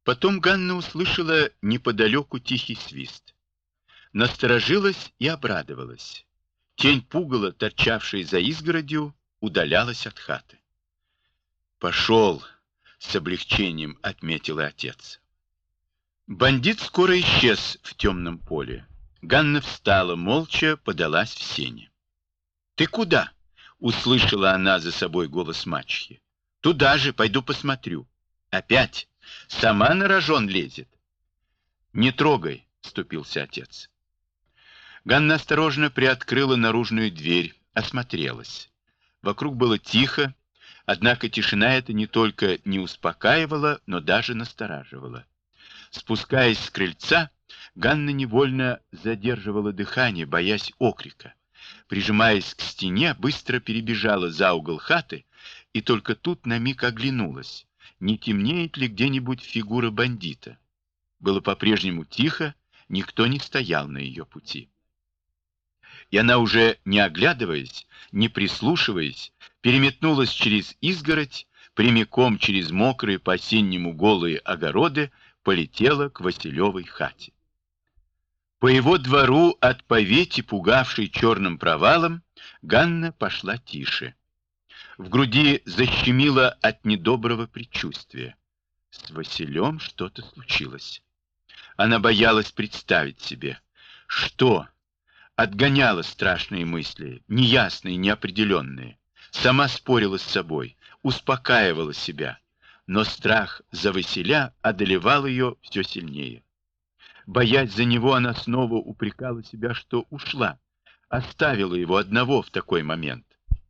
Потом Ганна услышала неподалеку тихий свист. Насторожилась и обрадовалась. Тень пугала, торчавшая за изгородью, удалялась от хаты. «Пошел!» — с облегчением отметил и отец. Бандит скоро исчез в темном поле. Ганна встала, молча подалась в сени. «Ты куда?» — услышала она за собой голос мачехи. «Туда же, пойду посмотрю». «Опять? Сама на рожон лезет». «Не трогай», — вступился отец. Ганна осторожно приоткрыла наружную дверь, осмотрелась. Вокруг было тихо, однако тишина эта не только не успокаивала, но даже настораживала. Спускаясь с крыльца, Ганна невольно задерживала дыхание, боясь окрика. Прижимаясь к стене, быстро перебежала за угол хаты и только тут на миг оглянулась, не темнеет ли где-нибудь фигура бандита. Было по-прежнему тихо, никто не стоял на ее пути. И она уже не оглядываясь, не прислушиваясь, переметнулась через изгородь, прямиком через мокрые по-осеннему голые огороды, полетела к Василевой хате. По его двору от повети, пугавшей черным провалом, Ганна пошла тише. В груди защемило от недоброго предчувствия. С Василем что-то случилось. Она боялась представить себе, что отгоняла страшные мысли, неясные, неопределенные. Сама спорила с собой, успокаивала себя, но страх за Василя одолевал ее все сильнее. Боясь за него, она снова упрекала себя, что ушла, оставила его одного в такой момент.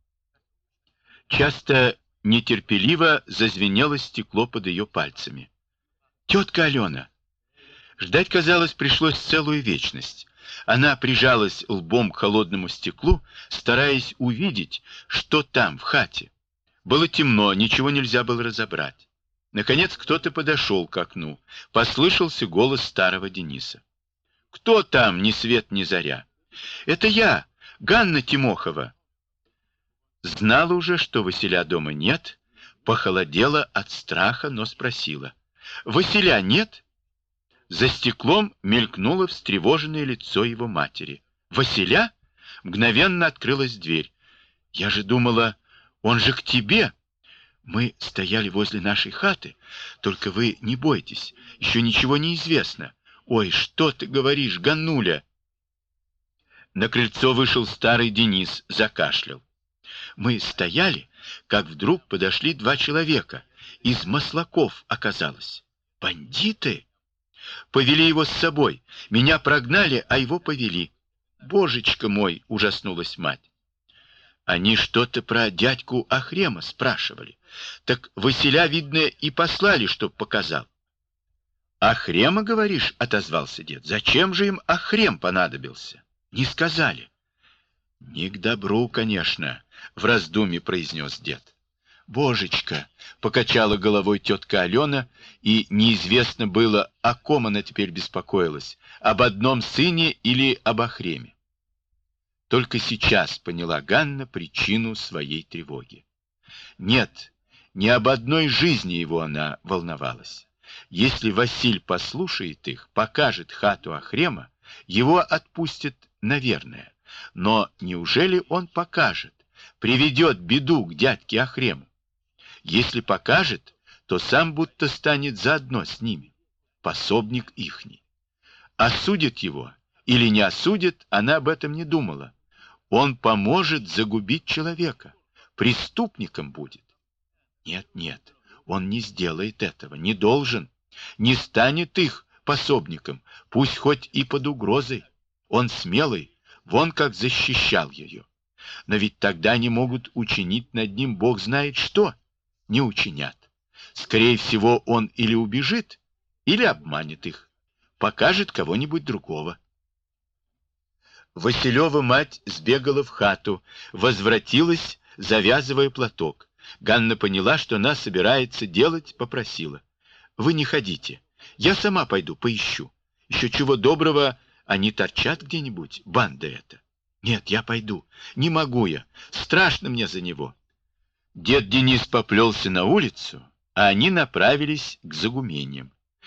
Часто нетерпеливо зазвенело стекло под ее пальцами. «Тетка Алена!» Ждать, казалось, пришлось целую вечность. Она прижалась лбом к холодному стеклу, стараясь увидеть, что там, в хате. Было темно, ничего нельзя было разобрать. Наконец кто-то подошел к окну. Послышался голос старого Дениса. «Кто там, ни свет ни заря?» «Это я, Ганна Тимохова». Знала уже, что Василя дома нет, похолодела от страха, но спросила. «Василя нет?» За стеклом мелькнуло встревоженное лицо его матери. «Василя?» Мгновенно открылась дверь. «Я же думала, он же к тебе!» «Мы стояли возле нашей хаты, только вы не бойтесь, еще ничего не известно». «Ой, что ты говоришь, Ганнуля?» На крыльцо вышел старый Денис, закашлял. «Мы стояли, как вдруг подошли два человека. Из Маслаков оказалось. Бандиты!» «Повели его с собой. Меня прогнали, а его повели». «Божечка мой!» — ужаснулась мать. «Они что-то про дядьку Ахрема спрашивали. Так Василя, видно, и послали, чтоб показал». «Ахрема, говоришь?» — отозвался дед. «Зачем же им Ахрем понадобился?» «Не сказали». «Не к добру, конечно», — в раздумье произнес дед. «Божечка!» — покачала головой тетка Алена, и неизвестно было, о ком она теперь беспокоилась, об одном сыне или об Ахреме. Только сейчас поняла Ганна причину своей тревоги. Нет, не об одной жизни его она волновалась. Если Василь послушает их, покажет хату Ахрема, его отпустят, наверное. Но неужели он покажет, приведет беду к дядьке Ахрему? Если покажет, то сам будто станет заодно с ними, пособник ихний. Осудит его или не осудит, она об этом не думала. Он поможет загубить человека, преступником будет. Нет, нет, он не сделает этого, не должен, не станет их пособником, пусть хоть и под угрозой. Он смелый, вон как защищал ее. Но ведь тогда они могут учинить над ним бог знает что. Не учинят. Скорее всего, он или убежит, или обманет их, покажет кого-нибудь другого. Василева мать сбегала в хату, возвратилась, завязывая платок. Ганна поняла, что она собирается делать, попросила. «Вы не ходите, я сама пойду поищу. Еще чего доброго, они торчат где-нибудь, банда эта. Нет, я пойду, не могу я, страшно мне за него». Дед Денис поплелся на улицу, а они направились к Загумениям.